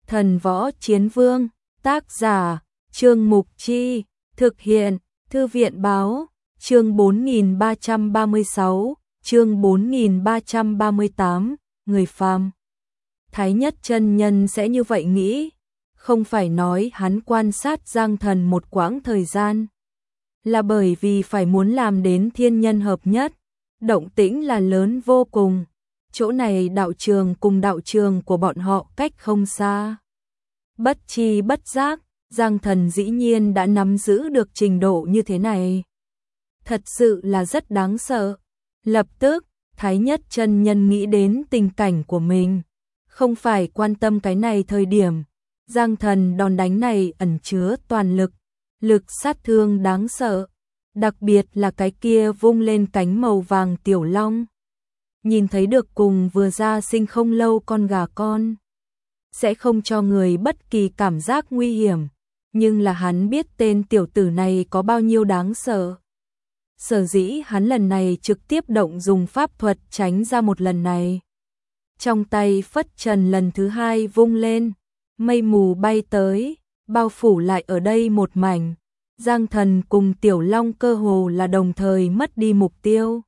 Thần Võ Chiến Vương, tác giả, Trương Mục Chi, thực hiện, Thư viện Báo, chương 4336, chương 4338, người phàm. Thái Nhất chân nhân sẽ như vậy nghĩ, không phải nói hắn quan sát Giang Thần một quãng thời gian, là bởi vì phải muốn làm đến thiên nhân hợp nhất, động tĩnh là lớn vô cùng. Chỗ này đạo trường cùng đạo trường của bọn họ cách không xa. Bất chi bất giác, Giang Thần dĩ nhiên đã nắm giữ được trình độ như thế này. Thật sự là rất đáng sợ. Lập tức, Thái Nhất chân nhân nghĩ đến tình cảnh của mình. Không phải quan tâm cái này thời điểm. Giang Thần đòn đánh này ẩn chứa toàn lực. Lực sát thương đáng sợ. Đặc biệt là cái kia vung lên cánh màu vàng tiểu long. Nhìn thấy được cùng vừa ra sinh không lâu con gà con. Sẽ không cho người bất kỳ cảm giác nguy hiểm. Nhưng là hắn biết tên tiểu tử này có bao nhiêu đáng sợ. Sở dĩ hắn lần này trực tiếp động dùng pháp thuật tránh ra một lần này. Trong tay phất trần lần thứ hai vung lên. Mây mù bay tới, bao phủ lại ở đây một mảnh. Giang Thần cùng Tiểu Long cơ hồ là đồng thời mất đi mục tiêu.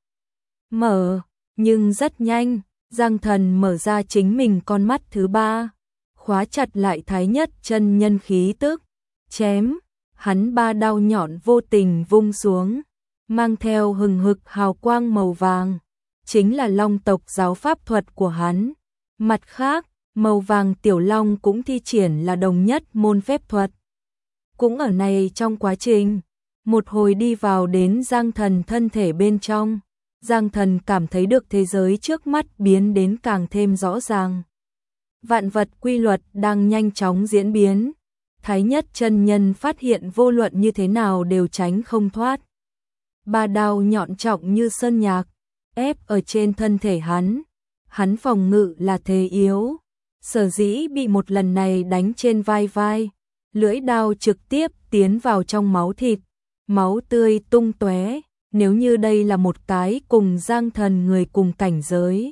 Nhưng rất nhanh, Giang Thần mở ra chính mình con mắt thứ ba, khóa chặt lại Thái Nhất chân nhân khí tức, chém, hắn ba đao nhọn vô tình vung xuống, mang theo hừng hực hào quang màu vàng, chính là Long tộc giáo pháp thuật của hắn. Mặt khác, màu vàng Tiểu Long cũng thi triển là đồng nhất môn phép thuật. Cũng ở này trong quá trình, một hồi đi vào đến Giang Thần thân thể bên trong, Giang Thần cảm thấy được thế giới trước mắt biến đến càng thêm rõ ràng. Vạn vật quy luật đang nhanh chóng diễn biến. Thái Nhất chân nhân phát hiện vô luận như thế nào đều tránh không thoát. Ba đao nhọn trọng như sơn nhạc, ép ở trên thân thể hắn. Hắn phòng ngự là thế yếu. Sở dĩ bị một lần này đánh trên vai. Lưỡi đao trực tiếp tiến vào trong máu thịt. Máu tươi tung tóe. Nếu như đây là một cái cùng Giang Thần người cùng cảnh giới,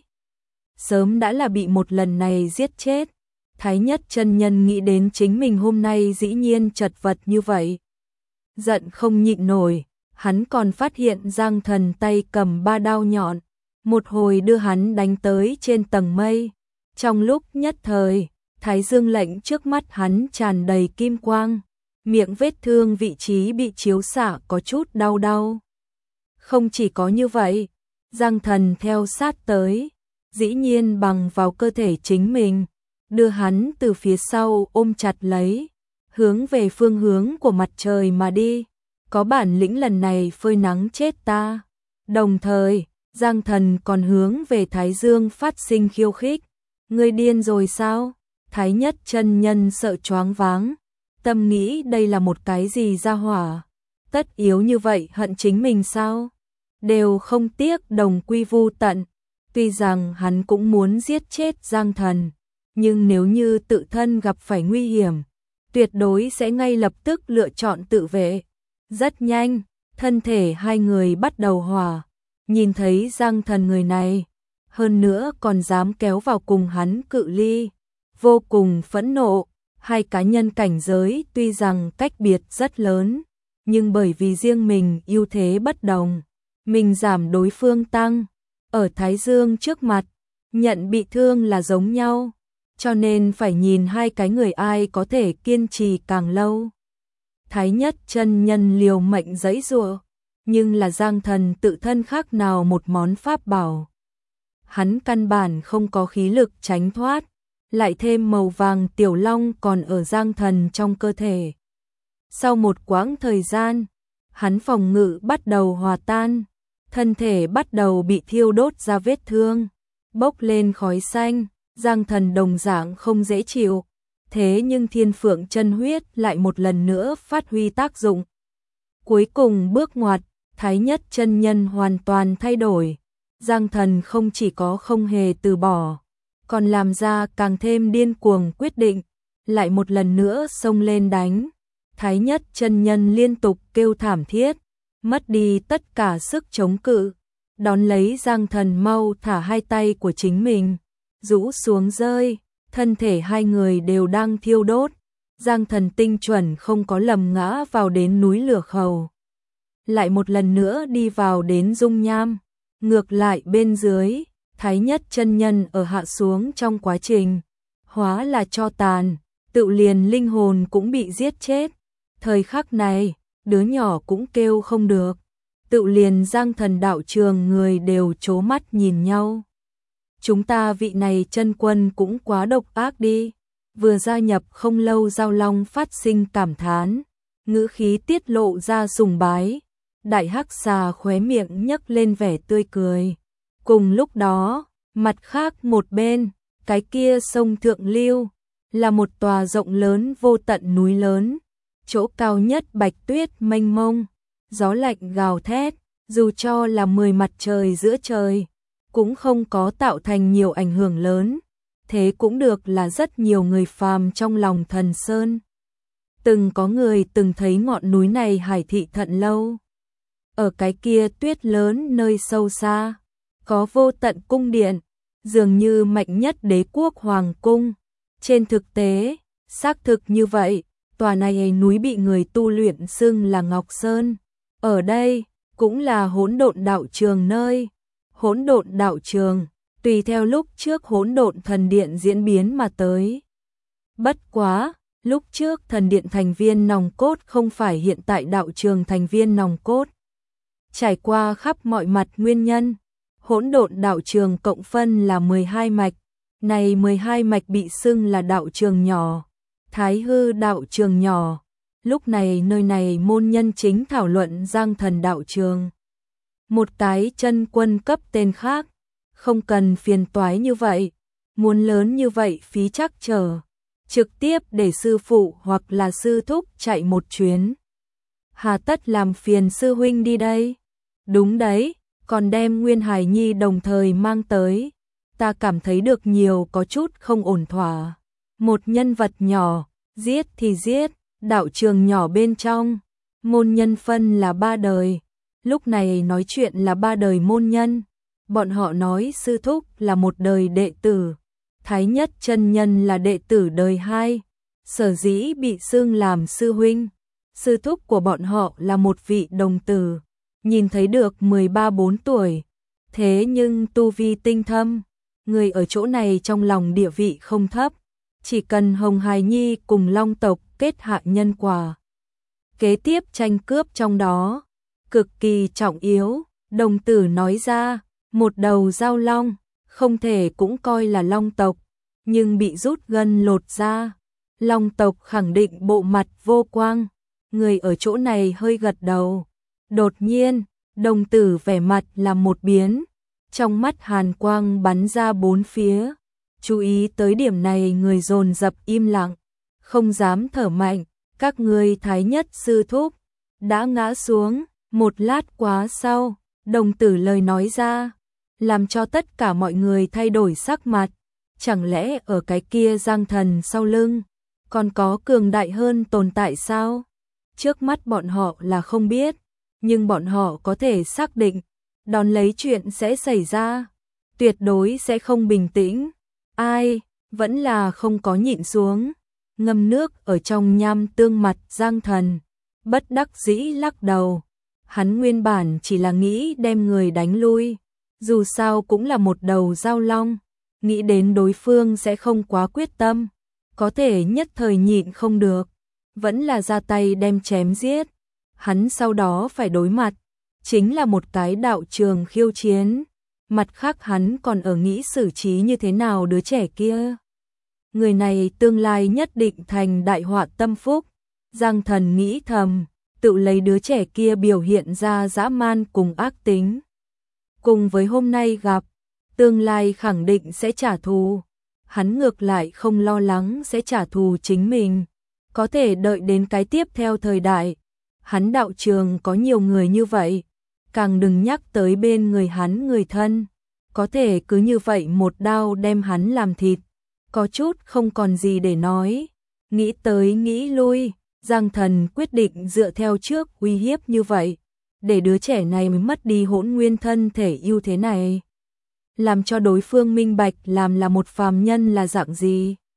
sớm đã là bị một lần này giết chết. Thái Nhất chân nhân nghĩ đến chính mình hôm nay dĩ nhiên chật vật như vậy. Giận không nhịn nổi, hắn còn phát hiện Giang Thần tay cầm ba đao nhọn, một hồi đưa hắn đánh tới trên tầng mây. Trong lúc nhất thời, Thái Dương lệnh trước mắt hắn tràn đầy kim quang, miệng vết thương vị trí bị chiếu xạ có chút đau. Không chỉ có như vậy, Giang Thần theo sát tới, dĩ nhiên bằng vào cơ thể chính mình, đưa hắn từ phía sau ôm chặt lấy, hướng về phương hướng của mặt trời mà đi. Có bản lĩnh lần này phơi nắng chết ta. Đồng thời, Giang Thần còn hướng về Thái Dương phát sinh khiêu khích. Ngươi điên rồi sao? Thái Nhất chân nhân sợ choáng váng, tâm nghĩ đây là một cái gì ra hỏa, tất yếu như vậy hận chính mình sao? Đều không tiếc đồng quy vu tận. Tuy rằng hắn cũng muốn giết chết Giang Thần, nhưng nếu như tự thân gặp phải nguy hiểm, tuyệt đối sẽ ngay lập tức lựa chọn tự vệ. Rất nhanh, thân thể hai người bắt đầu hòa. Nhìn thấy Giang Thần người này, hơn nữa còn dám kéo vào cùng hắn cự ly, vô cùng phẫn nộ. Hai cá nhân cảnh giới tuy rằng cách biệt rất lớn, nhưng bởi vì riêng mình ưu thế bất đồng, mình giảm đối phương tăng. Ở Thái Dương trước mặt, nhận bị thương là giống nhau, cho nên phải nhìn hai cái người ai có thể kiên trì càng lâu. Thái Nhất chân nhân liều mệnh giãy giụa, nhưng là Giang Thần tự thân khác nào một món pháp bảo. Hắn căn bản không có khí lực tránh thoát, lại thêm màu vàng Tiểu Long còn ở Giang Thần trong cơ thể. Sau một quãng thời gian, hắn phòng ngự bắt đầu hòa tan, thân thể bắt đầu bị thiêu đốt ra vết thương, bốc lên khói xanh. Giang Thần đồng dạng không dễ chịu, thế nhưng Thiên Phượng chân huyết lại một lần nữa phát huy tác dụng. Cuối cùng bước ngoặt, Thái Nhất chân nhân hoàn toàn thay đổi. Giang Thần không chỉ có không hề từ bỏ, còn làm ra càng thêm điên cuồng quyết định, lại một lần nữa xông lên đánh. Thái Nhất chân nhân liên tục kêu thảm thiết, mất đi tất cả sức chống cự, đón lấy Giang Thần mau thả hai tay của chính mình, rũ xuống rơi, thân thể hai người đều đang thiêu đốt. Giang Thần tinh chuẩn không có lầm ngã vào đến núi lửa khẩu. Lại một lần nữa đi vào đến dung nham. Ngược lại bên dưới, Thái Nhất chân nhân ở hạ xuống trong quá trình. Hóa là tro tàn, tự liền linh hồn cũng bị giết chết. Thời khắc này, đứa nhỏ cũng kêu không được. Tự liền Giang Thần đạo trường người đều trố mắt nhìn nhau. Chúng ta vị này chân quân cũng quá độc ác đi. Vừa gia nhập không lâu Giao Long phát sinh cảm thán, ngữ khí tiết lộ ra sùng bái. Đại hắc xà khóe miệng nhấc lên vẻ tươi cười. Cùng lúc đó, mặt khác một bên, cái kia sông Thượng Lưu, là một tòa rộng lớn vô tận núi lớn. Chỗ cao nhất bạch tuyết mênh mông, gió lạnh gào thét, dù cho là 10 mặt trời giữa trời, cũng không có tạo thành nhiều ảnh hưởng lớn. Thế cũng được là rất nhiều người phàm trong lòng Thần Sơn. Từng có người từng thấy ngọn núi này hải thị Thận Lâu. Ở cái kia tuyết lớn nơi sâu xa, có vô tận cung điện, dường như mạnh nhất đế quốc hoàng cung. Trên thực tế, xác thực như vậy, tòa này núi bị người tu luyện xưng là Ngọc Sơn. Ở đây, cũng là hỗn độn đạo trường nơi. Hỗn độn đạo trường, tùy theo lúc trước hỗn độn thần điện diễn biến mà tới. Bất quá, lúc trước thần điện thành viên nòng cốt không phải hiện tại đạo trường thành viên nòng cốt. Trải qua khắp mọi mặt nguyên nhân, hỗn độn đạo trường cộng phân là 12 mạch. Này 12 mạch bị xưng là đạo trường nhỏ, Thái Hư đạo trường nhỏ. Lúc này nơi này môn nhân chính thảo luận Giang Thần đạo trường. Một cái chân quân cấp tên khác, không cần phiền toái như vậy, muốn lớn như vậy phí chắc trở, trực tiếp để sư phụ hoặc là sư thúc chạy một chuyến. Hà tất làm phiền sư huynh đi đây? Đúng đấy, còn đem Nguyên Hải Nhi đồng thời mang tới. Ta cảm thấy được nhiều có chút không ổn thỏa. Một nhân vật nhỏ, giết thì giết, đạo trường nhỏ bên trong, môn nhân phân là 3 đời. Lúc này nói chuyện là 3 đời môn nhân. Bọn họ nói sư thúc là một đời đệ tử, Thái Nhất chân nhân là đệ tử đời 2. Sở dĩ bị xưng làm sư huynh, sư thúc của bọn họ là một vị đồng tử, nhìn thấy được 13-14 tuổi. Thế nhưng tu vi tinh thâm, người ở chỗ này trong lòng địa vị không thấp. Chỉ cần Hồng Hải Nhi cùng Long tộc kết hạ nhân quả, kế tiếp tranh cướp trong đó, cực kỳ trọng yếu. Đồng tử nói ra, một đầu Giao Long, không thể cũng coi là Long tộc, nhưng bị rút gân lột ra. Long tộc khẳng định bộ mặt vô quang, người ở chỗ này hơi gật đầu. Đột nhiên, đồng tử vẻ mặt là một biến, trong mắt hàn quang bắn ra bốn phía. Chú ý tới điểm này người dồn dập im lặng, không dám thở mạnh. Các ngươi Thái Nhất sư thúc đã ngã xuống. Một lát quá sau, đồng tử lời nói ra, làm cho tất cả mọi người thay đổi sắc mặt. Chẳng lẽ ở cái kia Giang Thần sau lưng còn có cường đại hơn tồn tại sao? Trước mắt bọn họ là không biết, nhưng bọn họ có thể xác định, đón lấy chuyện sẽ xảy ra, tuyệt đối sẽ không bình tĩnh. Ai, vẫn là không có nhịn xuống, ngâm nước ở trong nham tương mặt Giang Thần, bất đắc dĩ lắc đầu. Hắn nguyên bản chỉ là nghĩ đem người đánh lui, dù sao cũng là một đầu Giao Long, nghĩ đến đối phương sẽ không quá quyết tâm, có thể nhất thời nhịn không được, vẫn là ra tay đem chém giết. Hắn sau đó phải đối mặt, chính là một cái đạo trường khiêu chiến. Mặt khác hắn còn ở nghĩ xử trí như thế nào đứa trẻ kia. Người này tương lai nhất định thành đại họa tâm phúc. Giang Thần nghĩ thầm, tự lấy đứa trẻ kia biểu hiện ra dã man cùng ác tính. Cùng với hôm nay gặp, tương lai khẳng định sẽ trả thù. Hắn ngược lại không lo lắng sẽ trả thù chính mình, có thể đợi đến cái tiếp theo thời đại. Hắn đạo trường có nhiều người như vậy, càng đừng nhắc tới bên người hắn người thân, có thể cứ như vậy một đao đem hắn làm thịt, có chút không còn gì để nói. Nghĩ tới nghĩ lui, Giang Thần quyết định dựa theo trước uy hiếp như vậy, để đứa trẻ này mới mất đi hỗn nguyên thân thể ưu thế này, làm cho đối phương minh bạch làm là một phàm nhân là dạng gì.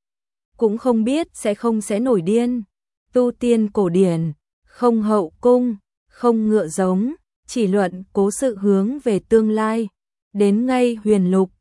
cũng không biết sẽ nổi điên. Tu tiên cổ điển, không hậu cung, không ngựa giống, chỉ luận cố sự hướng về tương lai. Đến ngay huyền lục,